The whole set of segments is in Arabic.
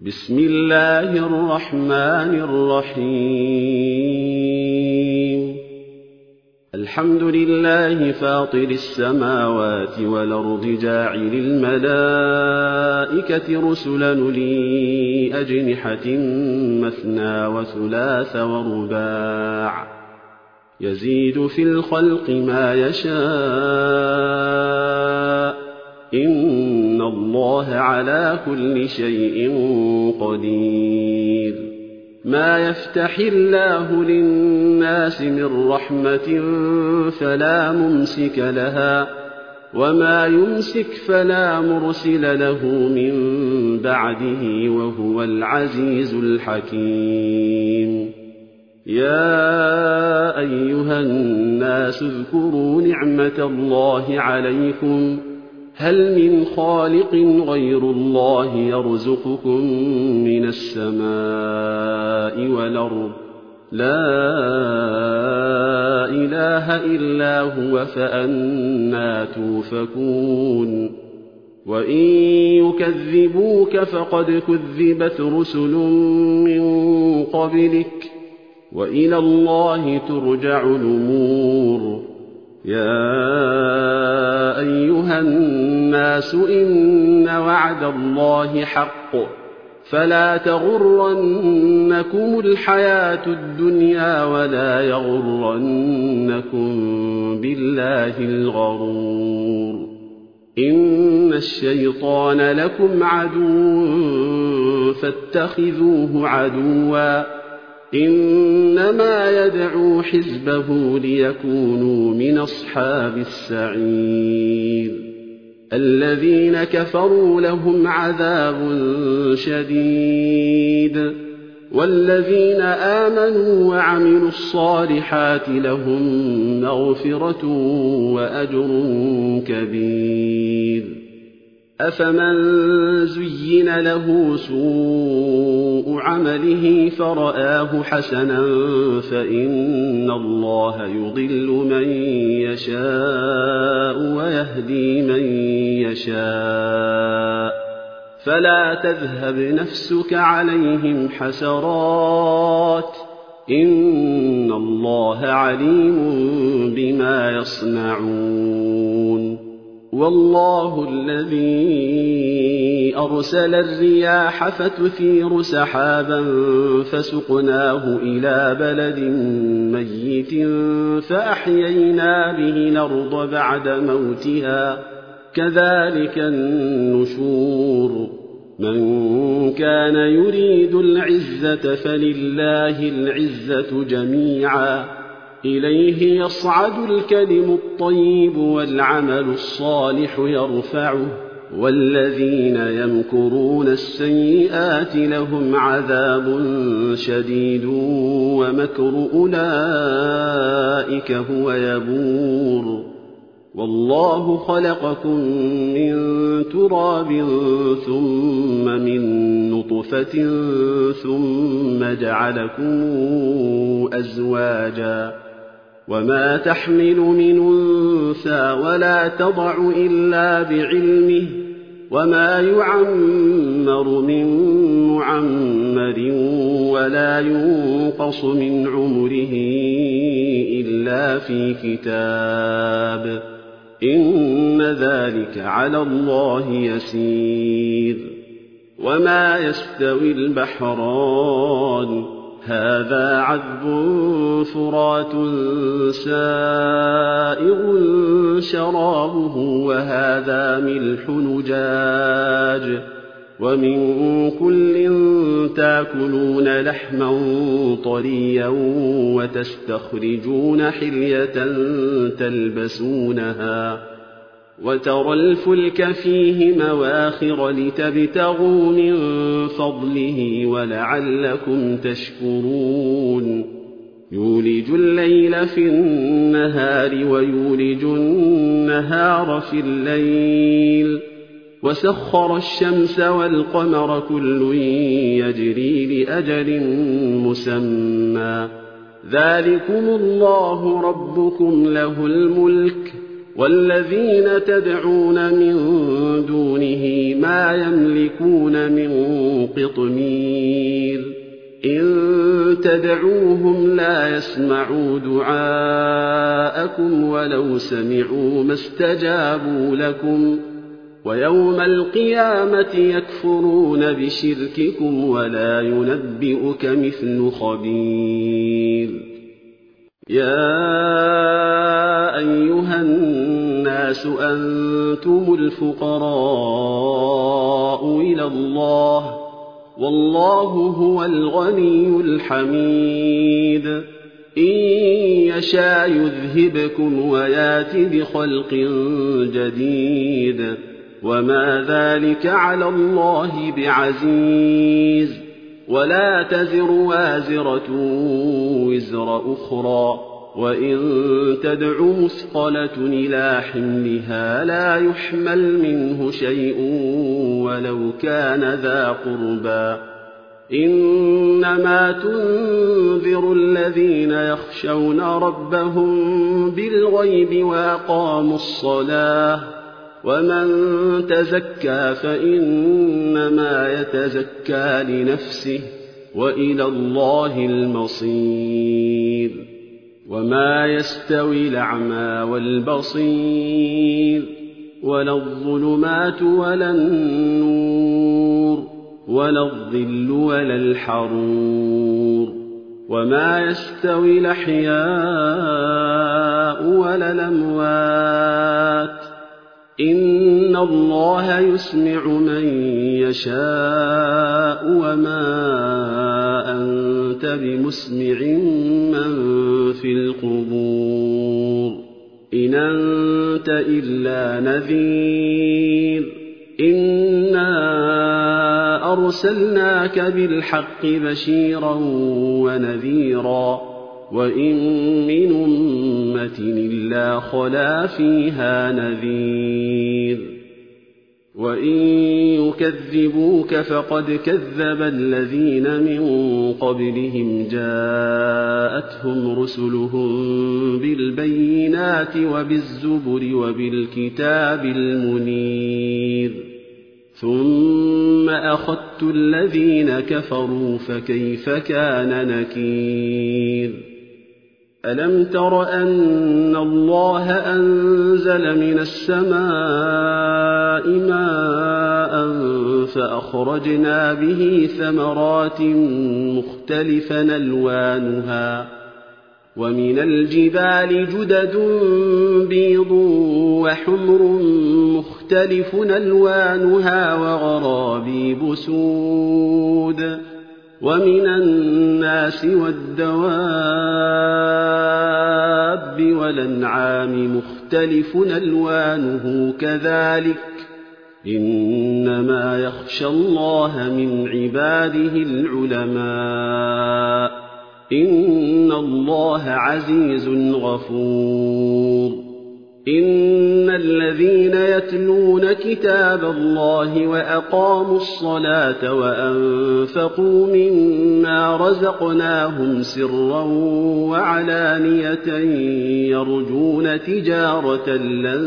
بسم الله الرحمن الرحيم الحمد لله فاطر السماوات والأرض جاعل الملائكة رسلا أولي أجنحة مثنى وثلاث ورباع يزيد في الخلق ما يشاء إن الله على كل شيء قدير ما يفتح الله للناس من رحمة فلا ممسك لها وما يمسك فلا مرسل له من بعده وهو العزيز الحكيم يا أيها الناس اذكروا نعمة الله عليكم هل من خالق غير الله يرزقكم من السماء والأرض لا إله إلا هو فأنى توفكون وإن يكذبوك فقد كذبت رسل من قبلك وإلى الله ترجع الأمور يا أيها الناس إن وعد الله حق فلا تغرنكم الحياة الدنيا ولا يغرنكم بالله الغرور إن الشيطان لكم عدو فاتخذوه عدوا إنما يدعو حزبه ليكونوا من أصحاب السعير الذين كفروا لهم عذاب شديد والذين آمنوا وعملوا الصالحات لهم مغفرة وأجر كبير أفمن زين له سوء عمله فرآه حسنا فإن الله يضل من يشاء ويهدي من يشاء فلا تذهب نفسك عليهم حسرات إن الله عليم بما يصنعون والله الذي أرسل الرياح فتثير سحابا فسقناه إلى بلد ميت فأحيينا به الأرض بعد موتها كذلك النشور من كان يريد العزة فلله العزة جميعا إليه يصعد الكلم الطيب والعمل الصالح يرفعه والذين يمكرون السيئات لهم عذاب شديد ومكر أولئك هو يبور والله خلقكم من تراب ثم من نطفة ثم جعلكم أزواجا وما تحمل من أنثى ولا تضع إلا بعلمه وما يعمر من معمر ولا ينقص من عمره إلا في كتاب إن ذلك على الله يسير وما يستوي البحران هذا عذب فرات سائغ شرابه وهذا ملح نجاج ومن كل تاكلون لحما طريا وتستخرجون حلية تلبسونها وترى الفلك فيه مواخر لتبتغوا من فضله ولعلكم تشكرون يولج الليل في النهار ويولج النهار في الليل وسخر الشمس والقمر كل يجري لأجل مسمى ذلكم الله ربكم له الملك والذين تدعون من دونه ما يملكون من قطمير إن تدعوهم لا يسمعوا دعاءكم ولو سمعوا ما استجابوا لكم ويوم القيامة يكفرون بشرككم ولا ينبئك مثل خبير. يا أيها الناس أنتم الفقراء إلى الله والله هو الغني الحميد إن يشاء يذهبكم ويات بخلق جديد وما ذلك على الله بعزيز ولا تزر وازرة وزر أخرى وإن تدع مثقلة إلى حملها لا يحمل منه شيء ولو كان ذا قربى إنما تنذر الذين يخشون ربهم بالغيب وأقاموا الصلاة ومن تزكى فإنما يتزكى لنفسه وإلى الله المصير. وما يستوي الأعمى والبصير ولا الظلمات ولا النور ولا الظل ولا الحرور وما يستوي الأحياء ولا الأموات إن الله يسمع من يشاء وما أنت بمسمع من في القبور إن أنت إلا نذير إنا أرسلناك بالحق بشيرا ونذيرا وإن من أمة إلا خلا فيها نذير وإن يكذبوك فقد كذب الذين من قبلهم جاءتهم رسلهم بالبينات وبالزبر وبالكتاب المنير ثم أخذت الذين كفروا فكيف كان نكير. ألم تر أن الله أنزل من السماء ماء فأخرجنا به ثمرات مختلفا ألوانها ومن الجبال جدد بيض وحمر مختلف ألوانها وغرابيب سود ومن الناس والدواب والأنعام مختلف ألوانه كذلك إنما يخشى الله من عباده العلماء إن الله عزيز غفور. إن الذين يتلون كتاب الله وأقاموا الصلاة وأنفقوا مما رزقناهم سرا وعلانية يرجون تجارة لن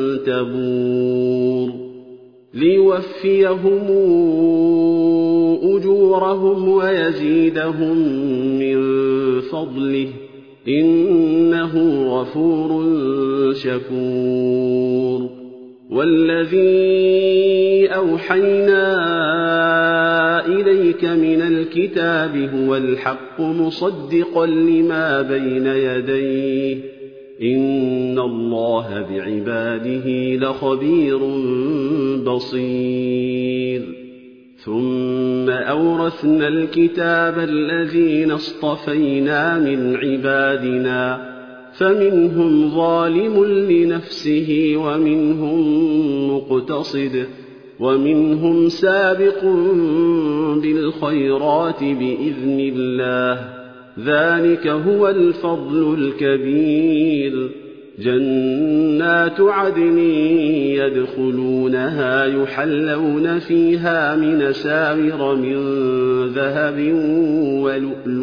تبور ليوفيهم أجورهم ويزيدهم من فضله إنه غفور شكور. والذي أوحينا إليك من الكتاب هو الحق مصدقا لما بين يديه إن الله بعباده لخبير بصير. ثم أورثنا الكتاب الذين اصطفينا من عبادنا فمنهم ظالم لنفسه ومنهم مقتصد ومنهم سابق بالخيرات بإذن الله ذلك هو الفضل الكبير. جنات عدن يدخلونها يحلون فيها من أساور من ذهب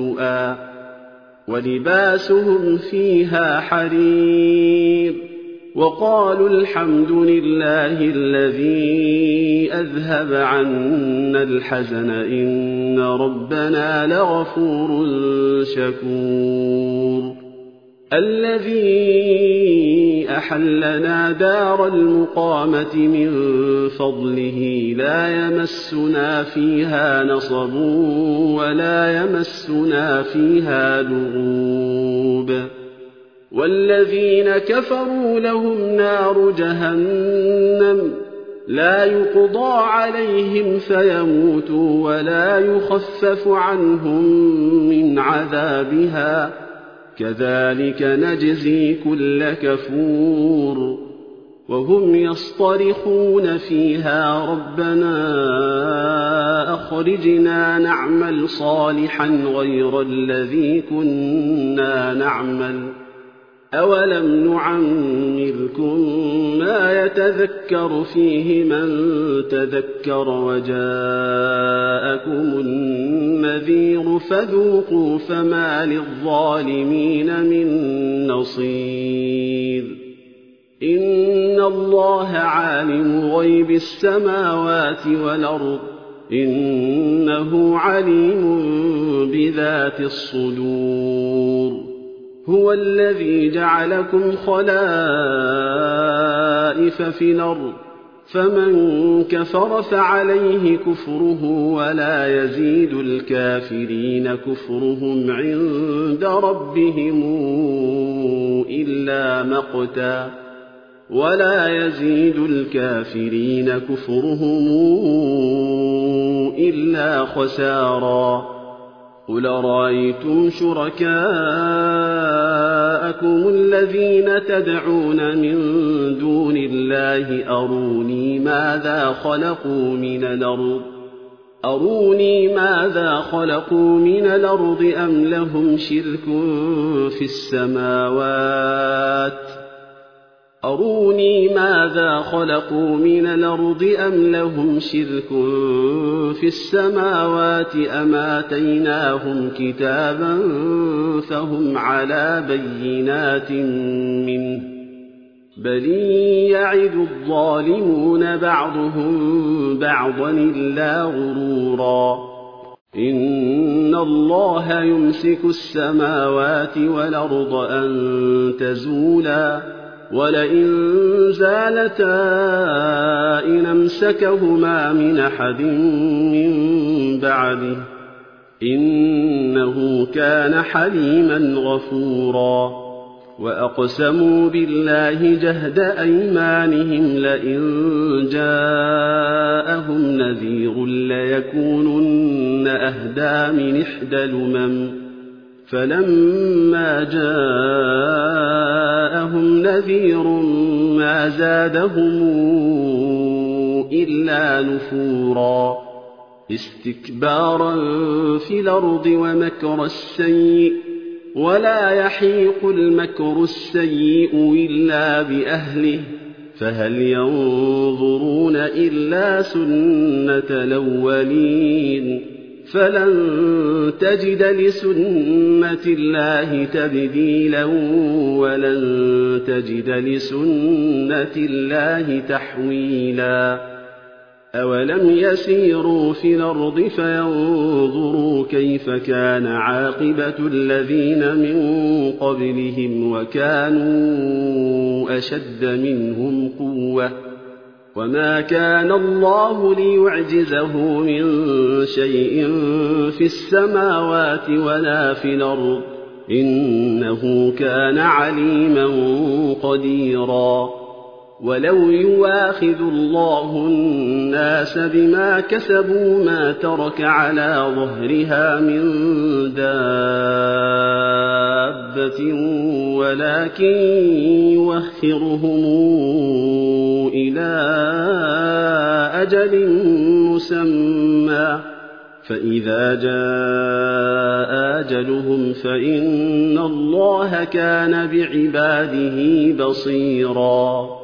ولؤلؤا ولباسهم فيها حرير وقالوا الحمد لله الذي أذهب عنا الحزن إن ربنا لغفور شكور الذي أحلنا دار المقامة من فضله لا يمسنا فيها نصب ولا يمسنا فيها لغوب والذين كفروا لهم نار جهنم لا يقضى عليهم فيموتوا ولا يخفف عنهم من عذابها كذلك نجزي كل كفور وهم يصطرخون فيها ربنا أخرجنا نعمل صالحا غير الذي كنا نعمل أولم نعمركم ما يتذكر فيه من تذكر وجاءكم النذير فذوقوا فما للظالمين من نصير إن الله عالم غيب السماوات والأرض إنه عليم بذات الصدور هو الذي جعلكم خلائف في الأرض فمن كفر فعليه كفره ولا يزيد الكافرين كفرهم عند ربهم إلا مقتا ولا يزيد الكافرين كفرهم إلا خسارا قل رأيتم شركاءكم الذين تدعون من دون الله أروني ماذا خلقوا من الأرض أم لهم شرك في السماوات أروني ماذا خلقوا من الأرض أم لهم شرك في السماوات أم آتيناهم كتابا فهم على بينات منه بل يعد الظالمون بعضهم بعضا إلا غرورا إن الله يمسك السماوات والأرض أن تزولا ولئن زالتا إن أمسكهما من أحد من بعده إنه كان حليما غفورا وأقسموا بالله جهد أيمانهم لئن جاءهم نذير ليكونن أهدى من إحدى الأمم فلما جاءهم نذير ما زادهم إلا نفورا استكبارا في الأرض ومكر السيء ولا يحيق المكر السيء إلا بأهله فهل ينظرون إلا سنة الأولين فلن تجد لسنة الله تبديلا ولن تجد لسنة الله تحويلا أولم يسيروا في الأرض فينظروا كيف كان عاقبة الذين من قبلهم وكانوا أشد منهم قوة وما كان الله ليعجزه من شيء في السماوات ولا في الأرض إنه كان عليما قديرا ولو يواخذ الله الناس بما كسبوا ما ترك على ظهرها من دابة ولكن يوخرهم إلى أجل مسمى فإذا جاء أجلهم فإن الله كان بعباده بصيرا